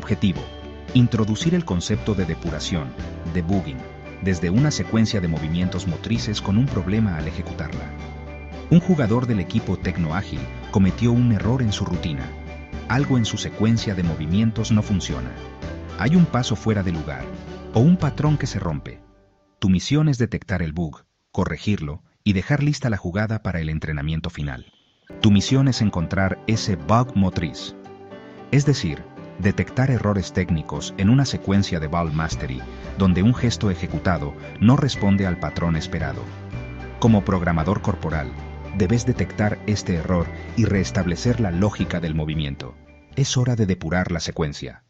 Objetivo: introducir el concepto de depuración, debugging, desde una secuencia de movimientos motrices con un problema al ejecutarla. Un jugador del equipo Tecnoágil cometió un error en su rutina. Algo en su secuencia de movimientos no funciona. Hay un paso fuera de lugar, o un patrón que se rompe. Tu misión es detectar el bug, corregirlo y dejar lista la jugada para el entrenamiento final. Tu misión es encontrar ese bug motriz. Es decir, detectar errores técnicos en una secuencia de Ball Mastery donde un gesto ejecutado no responde al patrón esperado. Como programador corporal, debes detectar este error y restablecer la lógica del movimiento. Es hora de depurar la secuencia.